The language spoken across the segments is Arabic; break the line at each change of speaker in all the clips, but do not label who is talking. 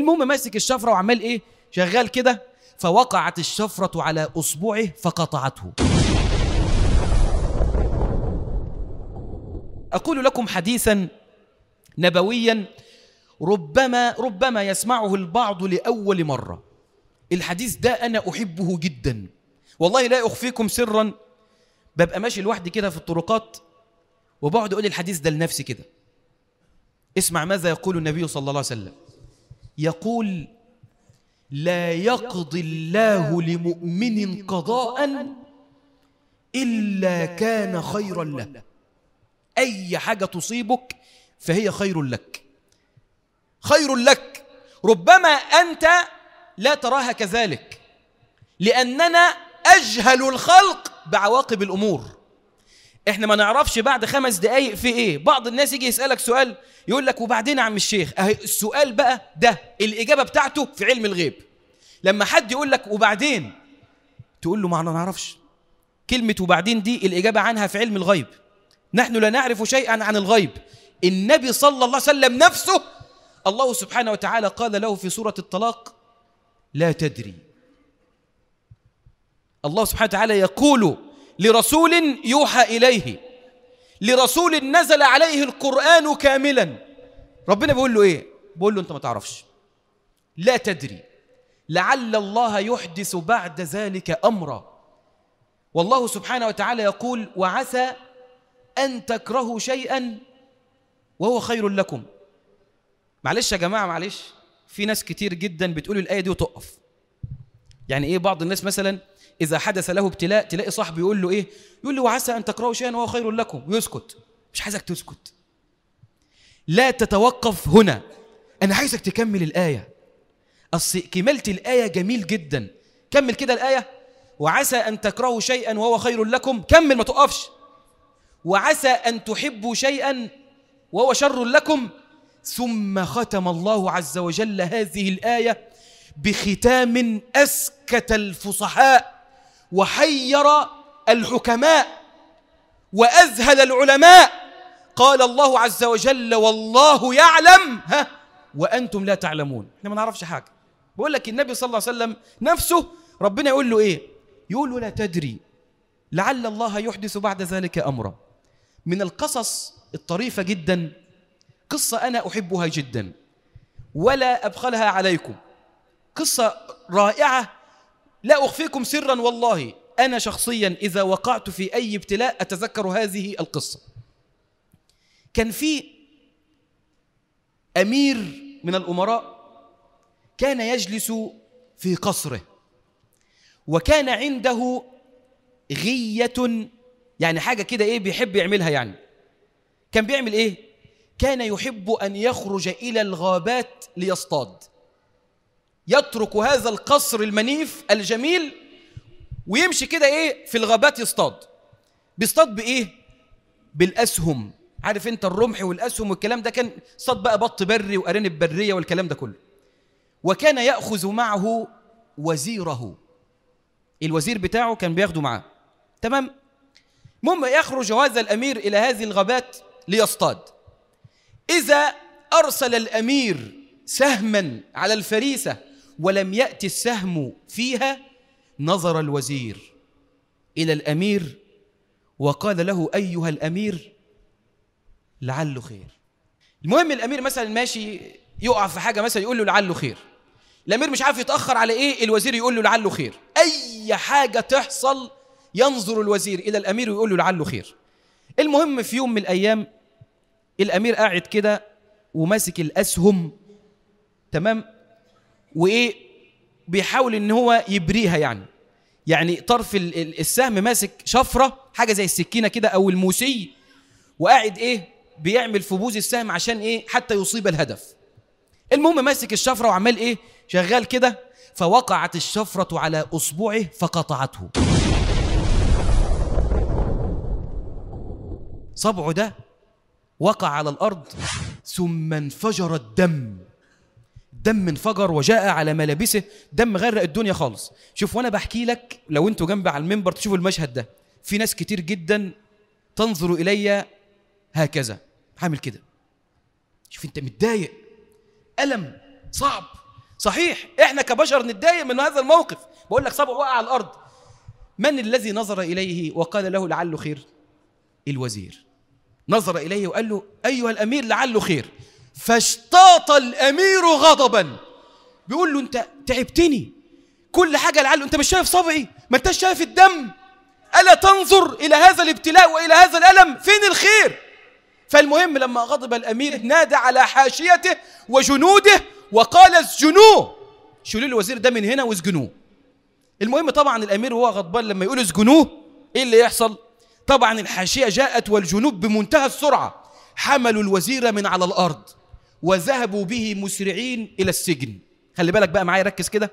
المهم ماسك الشفرة وعمال إيه شغال كده، فوقعت الشفرة على أصبعه فقطعته. أقول لكم حديثا نبويا ربما يسمعه البعض لأول مرة. الحديث ده أنا أحبه جدا والله، لا أخفيكم سرا. ببقى ماشي لوحدي كده في الطرقات وبقعد أقول الحديث ده لنفسي كده. اسمع ماذا يقول النبي صلى الله عليه وسلم. يقول: لا يقضي الله لمؤمن قضاء إلا كان خيرا له. أي حاجة تصيبك فهي خير لك، خير لك. ربما أنت لا تراها كذلك، لأننا أجهل الخلق بعواقب الأمور. إحنا ما نعرفش بعد 5 دقايق في إيه. بعض الناس يجي يسألك سؤال يقول لك وبعدين يا عم الشيخ. السؤال بقى ده الإجابة بتاعته في علم الغيب. لما حد يقول لك وبعدين تقول له ما نعرفش. كلمة وبعدين دي الإجابة عنها في علم الغيب. نحن لا نعرف شيئا عن الغيب. النبي صلى الله عليه وسلم نفسه الله سبحانه وتعالى قال له في سورة الطلاق: لا تدري. الله سبحانه وتعالى يقول لرسول يوحى إليه، لرسول نزل عليه القرآن كاملا، ربنا بيقول له إيه؟ بيقول له أنت ما تعرفش، لا تدري لعل الله يحدث بعد ذلك أمرا. والله سبحانه وتعالى يقول: وعسى أن تكرهوا شيئا وهو خير لكم. معلش يا جماعة، معلش، في ناس كتير جدا بتقول الآية دي وتقف. يعني إيه؟ بعض الناس مثلا إذا حدث له ابتلاء تلاقي صاحبه يقول له إيه؟ يقول له وعسى أن تكرهوا شيئا وهو خير لكم، ويسكت. مش عايزك تسكت، لا تتوقف هنا، أنا عايزك تكمل الآية. أصل كملة الآية جميل جدا. كمل كده الآية: وعسى أن تكرهوا شيئا وهو خير لكم. كمل ما تقفش. وعسى أن تحبوا شيئا وهو شر لكم. ثم ختم الله عز وجل هذه الآية بختام أسكت الفصحاء وحير الحكماء وأذهل العلماء. قال الله عز وجل: والله يعلم وأنتم لا تعلمون. احنا ما نعرفش حاجة. بقول لك النبي صلى الله عليه وسلم نفسه ربنا يقول له إيه؟ يقول له لا تدري لعل الله يحدث بعد ذلك أمرا. من القصص الطريفة جدا قصة أنا أحبها جدا ولا أبخلها عليكم. قصة رائعة لا أخفيكم سرا والله، أنا شخصيا إذا وقعت في أي ابتلاء أتذكر هذه القصة. كان في أمير من الأمراء كان يجلس في قصره، وكان عنده غية، يعني حاجة كده إيه بيحب يعملها. يعني كان بيعمل إيه؟ كان يحب أن يخرج إلى الغابات ليصطاد. يترك هذا القصر المنيف الجميل ويمشي كده إيه في الغابات يصطاد. بيصطاد بإيه؟ بالأسهم. عارف أنت الرمح والأسهم والكلام ده. كان صاد بقى بط بري وأرانب برية والكلام ده كله. وكان يأخذ معه وزيره، الوزير بتاعه كان بياخده معاه. تمام؟ المهم يخرج هذا الأمير إلى هذه الغابات ليصطاد. إذا أرسل الأمير سهما على الفريسة ولم يأتي السهم فيها، نظر الوزير إلى الأمير وقال له: أيها الأمير لعله خير. المهم الأمير مثلا ماشي يقع في حاجة مثلا يقول له لعله خير. الأمير مش عارف يتأخر على إيه، الوزير يقول له لعله خير. أي حاجة تحصل ينظر الوزير إلى الأمير ويقول له لعله خير. المهم في يوم من الأيام الأمير قاعد كده وماسك الأسهم، تمام، وإيه بيحاول إن هو يبريها. يعني طرف السهم ماسك شفرة حاجة زي السكينة كده أو الموسي، وقاعد إيه بيعمل في بوز السهم عشان إيه حتى يصيب الهدف. المهم ماسك الشفرة وعمال إيه شغال كده، فوقعت الشفرة على أصبعه فقطعته. صبعه ده وقع على الأرض، ثم انفجر الدم. دم انفجر وجاء على ملابسه، دم غرق الدنيا خالص. شوف وانا بحكي لك، لو انتوا جنبي على المنبر تشوفوا المشهد ده، في ناس كتير جدا تنظر إلي هكذا، عامل كده. شوف انت متضايق، ألم صعب، صحيح احنا كبشر نتضايق من هذا الموقف. بقول لك صبع وقع على الارض، من الذي نظر اليه وقال له لعله خير؟ الوزير نظر اليه وقال له ايها الامير لعله خير. فاشتاط الامير غضبا، بيقول له انت تعبتني، كل حاجه لعله، انت مش شايف صبعي؟ ما انت شايف الدم؟ الا تنظر الى هذا الابتلاء والى هذا الالم؟ فين الخير؟ فالمهم لما غضب الامير نادى على حاشيته وجنوده وقال اسجنوه، شيلوا الوزير ده من هنا واسجنوه. المهم طبعا الامير وهو غضبان لما يقول اسجنوه ايه اللي يحصل؟ طبعا الحاشيه جاءت والجنود بمنتهى السرعه حملوا الوزير من على الارض وذهبوا به مسرعين الى السجن. خلي بالك بقى معايا، ركز كده.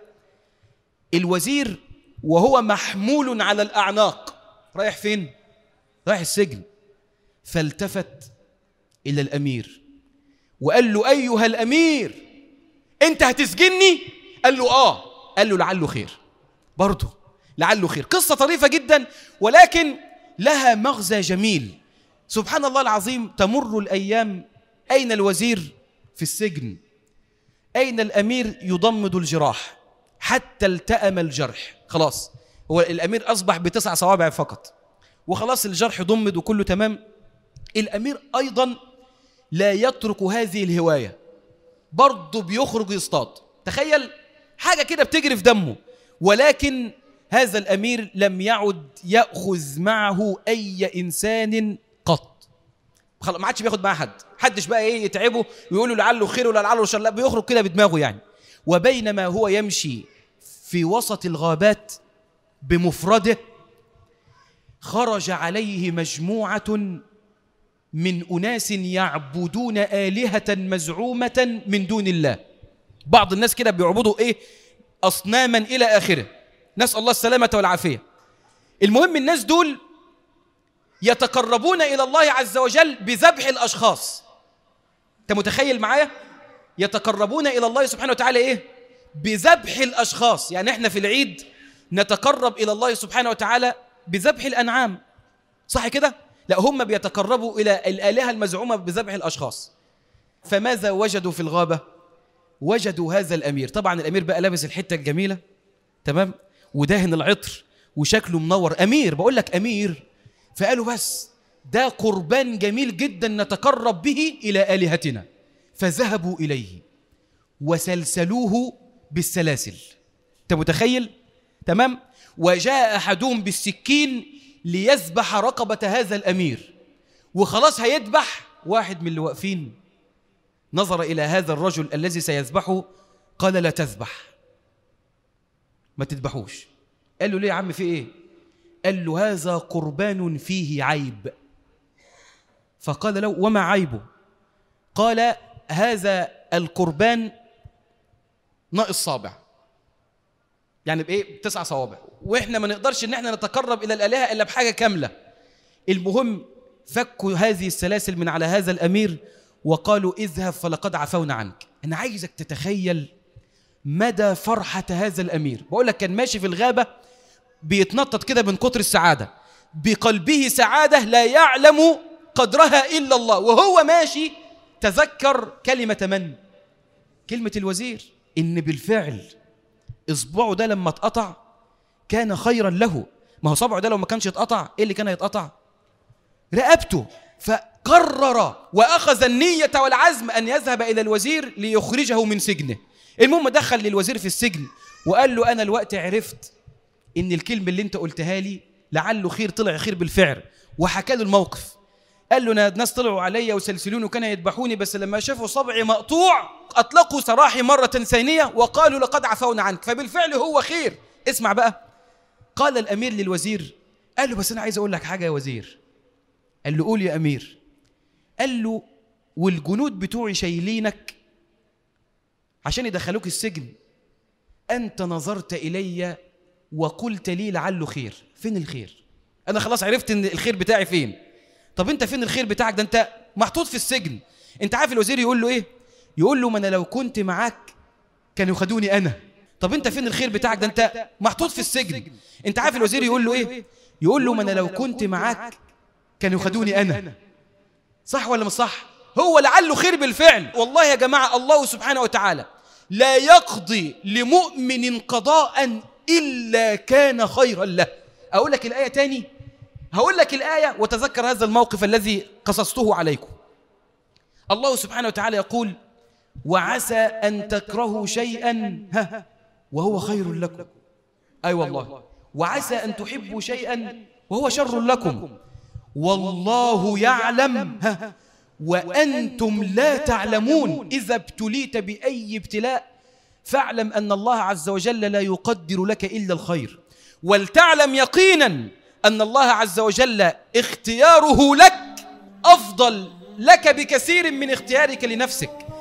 الوزير وهو محمول على الاعناق رايح فين؟ رايح السجن. فالتفت الى الامير وقال له ايها الامير انت هتسجنني؟ قال له اه. قال له لعله خير. برضه لعله خير. قصه طريفه جدا ولكن لها مغزى جميل. سبحان الله العظيم، تمر الايام، اين الوزير؟ في السجن. اين الامير؟ يضمد الجراح حتى التأم الجرح. خلاص هو الامير اصبح ب9 صوابع فقط وخلاص الجرح ضمد وكله تمام. الامير ايضا لا يترك هذه الهوايه، برضه بيخرج يصطاد. تخيل حاجه كده بتجري في دمه، ولكن هذا الامير لم يعد ياخذ معه اي انسان قط. خلاص ما عادش بياخد معاه حد، حدش بقى ايه يتعبه ويقول له لعله خير ولا لعله شر، لا بيخرج كده بدماغه يعني. وبينما هو يمشي في وسط الغابات بمفرده خرج عليه مجموعه من أناس يعبدون آلهة مزعومة من دون الله. بعض الناس كده بيعبدوا إيه؟ أصناما إلى آخره، نسأل الله السلامة والعافية. المهم الناس دول يتقربون إلى الله عز وجل بذبح الأشخاص. أنت متخيل معايا؟ يتقربون إلى الله سبحانه وتعالى إيه؟ بذبح الأشخاص. يعني إحنا في العيد نتقرب إلى الله سبحانه وتعالى بذبح الأنعام، صح كده؟ لا، هم بيتقربوا إلى الآلهة المزعومة بذبح الأشخاص. فماذا وجدوا في الغابة؟ وجدوا هذا الأمير. طبعا الأمير بقى لابس الحتة الجميلة تمام، وداهن العطر وشكله منور، أمير، بقول لك أمير. فقالوا بس ده قربان جميل جدا نتقرب به إلى آلهتنا. فذهبوا إليه وسلسلوه بالسلاسل. أنت متخيل؟ تمام. وجاء أحدهم بالسكين ليذبح رقبة هذا الأمير، وخلاص هيذبح. واحد من اللي واقفين نظر إلى هذا الرجل الذي سيذبحه قال لا تذبح، ما تذبحوش. قال له ليه يا عم في إيه؟ قال له هذا قربان فيه عيب. فقال له وما عيبه؟ قال هذا القربان ناقص صابع، يعني بإيه؟ 9 صوابع، وإحنا ما نقدرش إن إحنا نتقرب إلى الآلهة إلا بحاجة كاملة. المهم فكوا هذه السلاسل من على هذا الأمير وقالوا اذهب فلقد عفونا عنك. أنا عايزك تتخيل مدى فرحة هذا الأمير. بقول لك كان ماشي في الغابة بيتنطط كده من كتر السعادة، بقلبه سعادة لا يعلم قدرها إلا الله. وهو ماشي تذكر كلمة من؟ كلمة الوزير، إن بالفعل إصبعه ده لما اتقطع كان خيرا له. ما هو صبعه ده لو ما كانش اتقطع إيه اللي كان هيتقطع؟ رقبته. فقرر وأخذ النية والعزم أن يذهب إلى الوزير ليخرجه من سجنه. المهم دخل للوزير في السجن وقال له أنا الوقت عرفت إن الكلمة اللي أنت قلتها لي لعله خير، طلع خير بالفعل. وحكى له الموقف. قال له أنا ناس طلعوا علي وسلسلوني وكانوا يذبحوني، بس لما شافوا صبعي مقطوع أطلقوا سراحي مرة ثانية وقالوا لقد عفونا عنك، فبالفعل هو خير. اسمع بقى. قال الأمير للوزير، قال له بس أنا عايز أقول لك حاجة يا وزير. قال له قول يا أمير. قال له والجنود بتوعي شايلينك عشان يدخلوك السجن، أنت نظرت إلي وقلت لي لعله خير. فين الخير؟ أنا خلاص عرفت إن الخير بتاعي فين. طب أنت فين الخير بتاعك؟ ده أنت محطوط في السجن. أنت عارف الوزير يقول له إيه؟ يقول له ما أنا لو كنت معاك كانوا خدوني أنا. طب أنت فين الخير بتاعك؟ ده أنت محطوط في السجن. أنت عارف الوزير يقول له إيه؟ يقول له ما أنا لو كنت معاك كانوا خدوني أنا. صح ولا مش صح؟ هو لعله خير بالفعل. والله يا جماعة الله سبحانه وتعالى لا يقضي لمؤمن قضاء إلا كان خيرا له. أقول لك الآية تاني، هقول لك الآية وتذكر هذا الموقف الذي قصصته عليكم. الله سبحانه وتعالى يقول وعسى أن تكرهوا شيئا وهو خير لكم. أي والله. وعسى أن تحبوا شيئا وهو شر لكم والله يعلم وأنتم لا تعلمون. إذا ابتليت بأي ابتلاء فاعلم أن الله عز وجل لا يقدر لك إلا الخير، ولتعلم يقينا أن الله عز وجل اختياره لك أفضل لك بكثير من اختيارك لنفسك.